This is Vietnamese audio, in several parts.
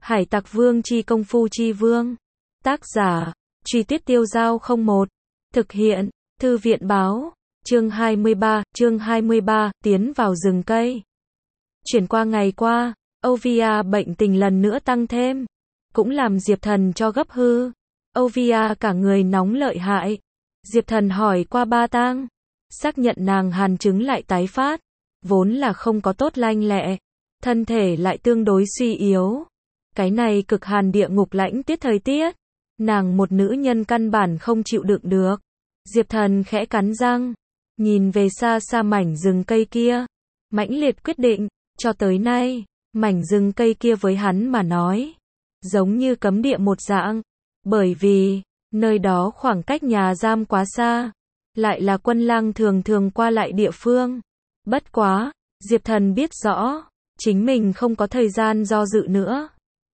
Hải Tặc Vương chi công phu chi vương. Tác giả, Truy Tuyết Tiêu Dao 01. Thực hiện, Thư viện báo. Chương 23, tiến vào rừng cây. Chuyển qua ngày qua, Ovia bệnh tình lần nữa tăng thêm. Cũng làm Diệp Thần cho gấp hư. Ovia cả người nóng lợi hại. Diệp Thần hỏi qua Ba Tang. Xác nhận nàng hàn chứng lại tái phát. Vốn là không có tốt lanh lẹ. Thân thể lại tương đối suy yếu. Cái này cực hàn địa ngục lãnh tiết thời tiết. Nàng một nữ nhân căn bản không chịu đựng được. Diệp Thần khẽ cắn răng. Nhìn về xa xa mảnh rừng cây kia. Mãnh liệt quyết định, cho tới nay, mảnh rừng cây kia với hắn mà nói. Giống như cấm địa một dạng. Bởi vì, nơi đó khoảng cách nhà giam quá xa. Lại là quân lang thường thường qua lại địa phương. Bất quá, Diệp Thần biết rõ, chính mình không có thời gian do dự nữa.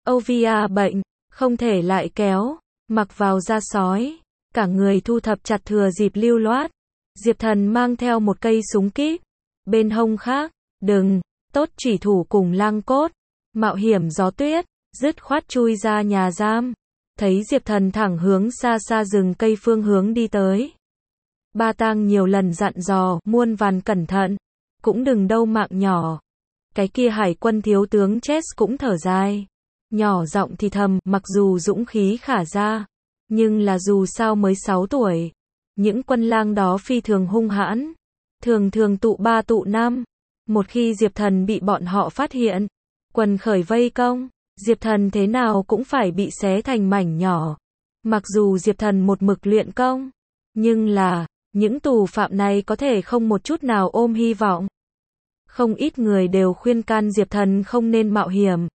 Ovia bệnh, không thể lại kéo, mặc vào da sói, cả người thu thập chặt thừa dịp lưu loát. Diệp Thần mang theo một cây súng kíp, bên hông khác, đừng, tốt chủy thủ cùng lang cốt, mạo hiểm gió tuyết, dứt khoát chui ra nhà giam. Thấy Diệp Thần thẳng hướng xa xa rừng cây phương hướng đi tới. Ba Tang nhiều lần dặn dò, muôn vàn cẩn thận, cũng đừng đâu mạng nhỏ. Cái kia hải quân thiếu tướng Chess cũng thở dài. Nhỏ giọng thì thầm, mặc dù dũng khí khả ra, nhưng là dù sao mới 6 tuổi. Những quân lang đó phi thường hung hãn, thường thường tụ 3 tụ 5. Một khi Diệp Thần bị bọn họ phát hiện, quần khởi vây công, Diệp Thần thế nào cũng phải bị xé thành mảnh nhỏ. Mặc dù Diệp Thần một mực luyện công, nhưng là, những tù phạm này có thể không một chút nào ôm hy vọng. Không ít người đều khuyên can Diệp Thần không nên mạo hiểm.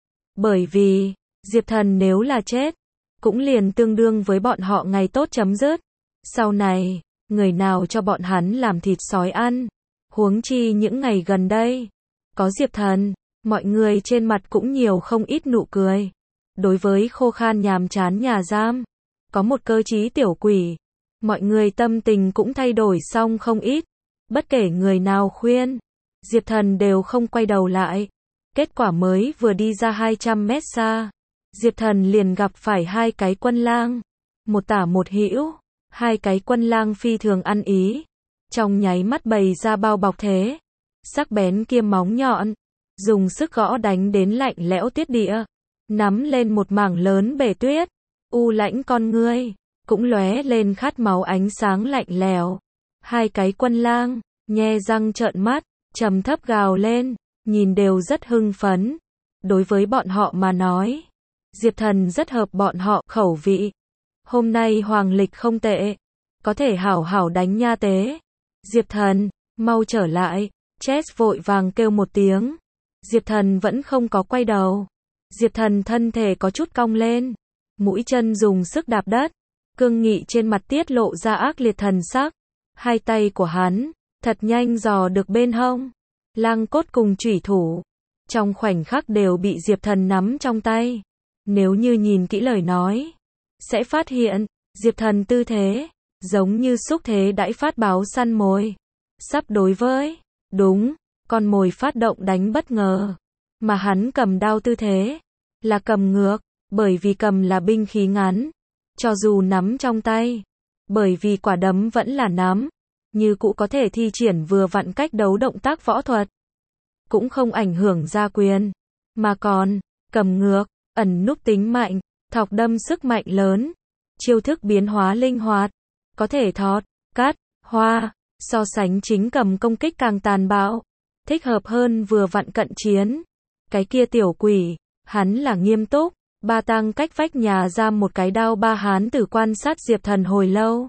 Bởi vì, Diệp Thần nếu là chết, cũng liền tương đương với bọn họ ngày tốt chấm dứt. Sau này, người nào cho bọn hắn làm thịt sói ăn. Huống chi những ngày gần đây, có Diệp Thần, mọi người trên mặt cũng nhiều không ít nụ cười. Đối với khô khan nhàm chán nhà giam, có một cơ trí tiểu quỷ, mọi người tâm tình cũng thay đổi xong không ít. Bất kể người nào khuyên, Diệp Thần đều không quay đầu lại. Kết quả mới vừa đi ra 200 mét xa, Diệp Thần liền gặp phải hai cái quân lang, một tả một hữu. Hai cái quân lang phi thường ăn ý, trong nháy mắt bày ra bao bọc thế, sắc bén kia móng nhọn, dùng sức gõ đánh đến lạnh lẽo tiết địa, nắm lên một mảng lớn bể tuyết, u lãnh con ngươi, cũng lóe lên khát máu ánh sáng lạnh lẽo. Hai cái quân lang, nhe răng trợn mắt, trầm thấp gào lên, nhìn đều rất hưng phấn. Đối với bọn họ mà nói, Diệp Thần rất hợp bọn họ khẩu vị. Hôm nay hoàng lịch không tệ, có thể hảo hảo đánh nha tế. Diệp Thần, mau trở lại. Chess vội vàng kêu một tiếng. Diệp Thần vẫn không có quay đầu. Diệp Thần thân thể có chút cong lên, mũi chân dùng sức đạp đất, cương nghị trên mặt tiết lộ ra ác liệt thần sắc. Hai tay của hắn, thật nhanh dò được bên hông, lang cốt cùng chủy thủ, trong khoảnh khắc đều bị Diệp Thần nắm trong tay. Nếu như nhìn kỹ lời nói, sẽ phát hiện, Diệp Thần tư thế, giống như xúc thế đãi phát báo săn mồi. Sắp đối với, đúng, con mồi phát động đánh bất ngờ. Mà hắn cầm đao tư thế, là cầm ngược, bởi vì cầm là binh khí ngắn. Cho dù nắm trong tay, bởi vì quả đấm vẫn là nắm, như cũ có thể thi triển vừa vặn cách đấu động tác võ thuật. Cũng không ảnh hưởng ra quyền, mà còn, cầm ngược, ẩn núp tính mạnh. Thọc đâm sức mạnh lớn, chiêu thức biến hóa linh hoạt, có thể thọt, cắt, hoa, so sánh chính cầm công kích càng tàn bạo, thích hợp hơn vừa vặn cận chiến. Cái kia tiểu quỷ, hắn là nghiêm túc. Ba Tang cách vách nhà giam một cái đao ba hán tử quan sát Diệp Thần hồi lâu,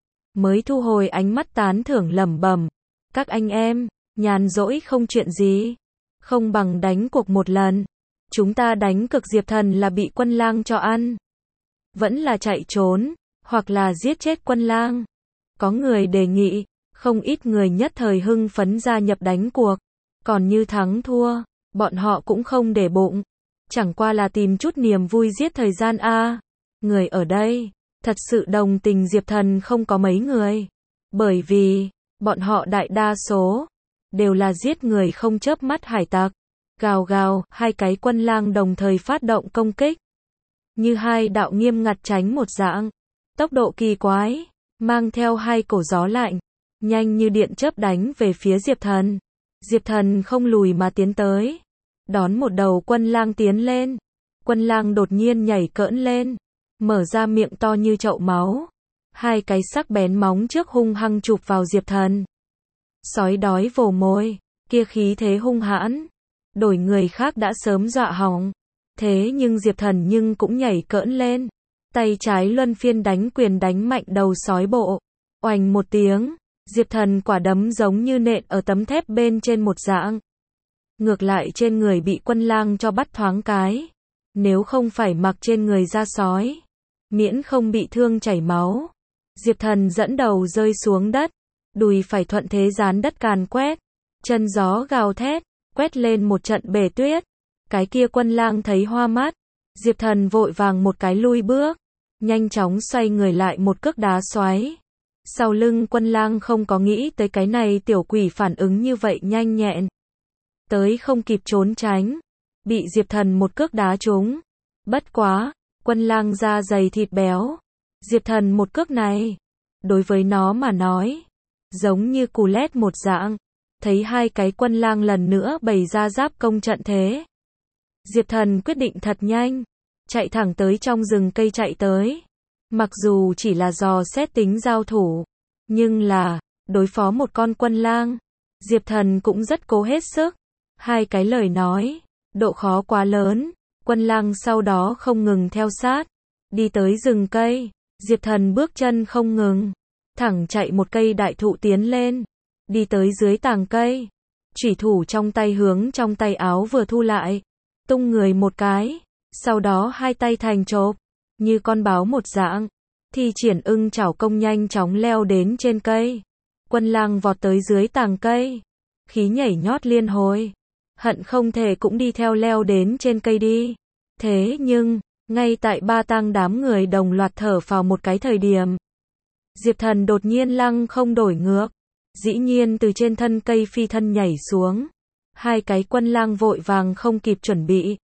mới thu hồi ánh mắt tán thưởng lẩm bẩm, các anh em, nhàn rỗi không chuyện gì, không bằng đánh cuộc một lần. Chúng ta đánh cực Diệp Thần là bị quân lang cho ăn, vẫn là chạy trốn, hoặc là giết chết quân lang. Có người đề nghị, không ít người nhất thời hưng phấn gia nhập đánh cuộc. Còn như thắng thua, bọn họ cũng không để bụng, chẳng qua là tìm chút niềm vui giết thời gian a. Người ở đây, thật sự đồng tình Diệp Thần không có mấy người, bởi vì, bọn họ đại đa số, đều là giết người không chớp mắt hải tặc. Gào gào, hai cái quân lang đồng thời phát động công kích. Như hai đạo nghiêm ngặt tránh một dạng. Tốc độ kỳ quái, mang theo hai cổ gió lạnh, nhanh như điện chớp đánh về phía Diệp Thần. Diệp Thần không lùi mà tiến tới, đón một đầu quân lang tiến lên. Quân lang đột nhiên nhảy cỡn lên, mở ra miệng to như chậu máu. Hai cái sắc bén móng trước hung hăng chụp vào Diệp Thần. Sói đói vồ mồi, kia khí thế hung hãn. Đổi người khác đã sớm dọa hỏng. Thế nhưng Diệp Thần nhưng cũng nhảy cỡn lên. Tay trái luân phiên đánh quyền đánh mạnh đầu sói bộ. Oành một tiếng, Diệp Thần quả đấm giống như nện ở tấm thép bên trên một dạng. Ngược lại trên người bị quân lang cho bắt thoáng cái. Nếu không phải mặc trên người da sói, miễn không bị thương chảy máu. Diệp Thần dẫn đầu rơi xuống đất, đùi phải thuận thế dán đất càn quét. Chân gió gào thét, quét lên một trận bể tuyết. Cái kia quân lang thấy hoa mắt, Diệp Thần vội vàng một cái lui bước, nhanh chóng xoay người lại một cước đá xoáy. Sau lưng quân lang không có nghĩ tới cái này tiểu quỷ phản ứng như vậy nhanh nhẹn. Tới không kịp trốn tránh, bị Diệp Thần một cước đá trúng. Bất quá, quân lang da dày thịt béo. Diệp Thần một cước này, đối với nó mà nói, giống như cù lét một dạng. Thấy hai cái quân lang lần nữa bày ra giáp công trận thế. Diệp Thần quyết định thật nhanh, chạy thẳng tới trong rừng cây chạy tới. Mặc dù chỉ là dò xét tính giao thủ, nhưng là, đối phó một con quân lang, Diệp Thần cũng rất cố hết sức. Hai cái lời nói, độ khó quá lớn, quân lang sau đó không ngừng theo sát. Đi tới rừng cây, Diệp Thần bước chân không ngừng, thẳng chạy một cây đại thụ tiến lên. Đi tới dưới tàng cây, chủy thủ trong tay hướng trong tay áo vừa thu lại, tung người một cái, sau đó hai tay thành chộp, như con báo một dạng, thi triển ưng chảo công nhanh chóng leo đến trên cây. Quân lang vọt tới dưới tàng cây, khí nhảy nhót liên hồi, hận không thể cũng đi theo leo đến trên cây đi. Thế nhưng, ngay tại ba tang đám người đồng loạt thở phào một cái thời điểm, Diệp Thần đột nhiên lăng không đổi ngược. Dĩ nhiên từ trên thân cây phi thân nhảy xuống. Hai cái quân lang vội vàng không kịp chuẩn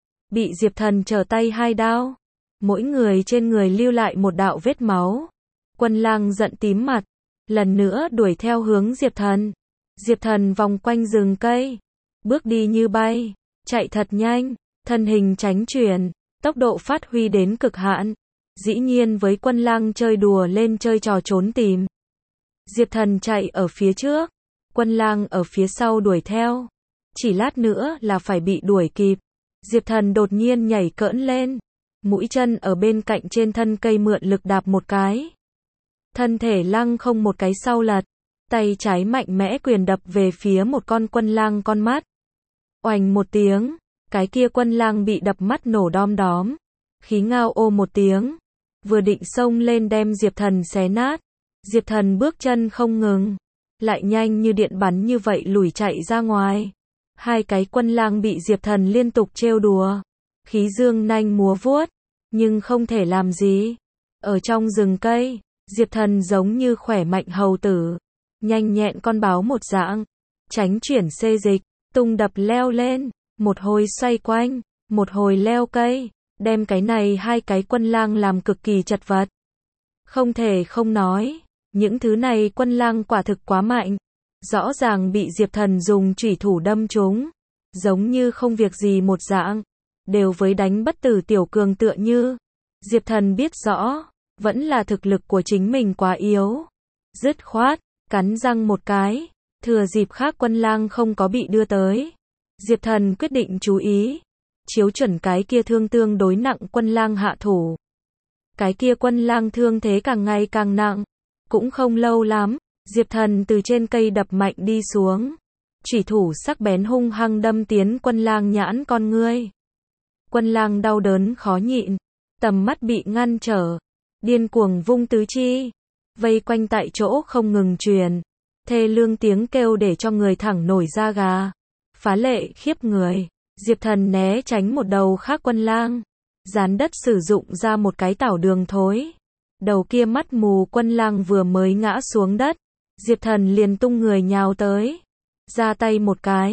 bị Diệp Thần trở tay hai đao. Mỗi người trên người lưu lại một đạo vết máu. Quân lang giận tím mặt, lần nữa đuổi theo hướng Diệp Thần. Diệp Thần vòng quanh rừng cây, bước đi như bay, chạy thật nhanh, thân hình tránh chuyển, tốc độ phát huy đến cực hạn. Dĩ nhiên với quân lang chơi đùa lên chơi trò trốn tìm. Diệp Thần chạy ở phía trước, quân lang ở phía sau đuổi theo. Chỉ lát nữa là phải bị đuổi kịp. Diệp Thần đột nhiên nhảy cỡn lên, mũi chân ở bên cạnh trên thân cây mượn lực đạp một cái. Thân thể lăng không một cái sau lật, tay trái mạnh mẽ quyền đập về phía một con quân lang con mắt. Oành một tiếng, cái kia quân lang bị đập mắt nổ đom đóm, khí ngao ô một tiếng, vừa định xông lên đem Diệp Thần xé nát. Diệp Thần bước chân không ngừng, lại nhanh như điện bắn như vậy lùi chạy ra ngoài. Hai cái quân lang bị Diệp Thần liên tục trêu đùa, khí dương nanh múa vuốt, nhưng không thể làm gì. Ở trong rừng cây, Diệp Thần giống như khỏe mạnh hầu tử, nhanh nhẹn con báo một dạng, tránh chuyển xê dịch, tung đập leo lên, một hồi xoay quanh, một hồi leo cây, đem cái này hai cái quân lang làm cực kỳ chật vật. Không thể không nói, những thứ này quân lang quả thực quá mạnh, rõ ràng bị Diệp Thần dùng chủy thủ đâm trúng, giống như không việc gì một dạng, đều với đánh bất tử tiểu cường tựa như. Diệp Thần biết rõ, vẫn là thực lực của chính mình quá yếu. Dứt khoát, cắn răng một cái, thừa dịp khác quân lang không có bị đưa tới. Diệp Thần quyết định chú ý, chiếu chuẩn cái kia thương tương đối nặng quân lang hạ thủ. Cái kia quân lang thương thế càng ngày càng nặng, cũng không lâu lắm, Diệp Thần từ trên cây đập mạnh đi xuống. Chủy thủ sắc bén hung hăng đâm tiến quân lang nhãn con ngươi. Quân lang đau đớn khó nhịn, tầm mắt bị ngăn trở, điên cuồng vung tứ chi, vây quanh tại chỗ không ngừng truyền, thê lương tiếng kêu để cho người thẳng nổi da gà, phá lệ khiếp người. Diệp Thần né tránh một đầu khác quân lang, dán đất sử dụng ra một cái tảo đường thối. Đầu kia mắt mù quân lang vừa mới ngã xuống đất, Diệp Thần liền tung người nhào tới, ra tay một cái,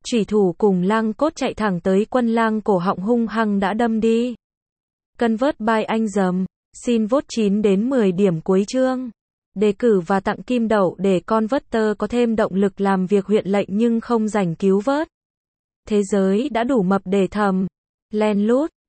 Chủy thủ cùng lang cốt chạy thẳng tới Quân Lang, cổ họng hung hăng đã đâm đi. Convert by anh dầm. Xin vote 9 đến 10 điểm cuối chương. Đề cử và tặng kim đậu để Converter có thêm động lực làm việc huyện lệnh nhưng không rảnh cứu vớt. Thế giới đã đủ mập để thầm. Len lút.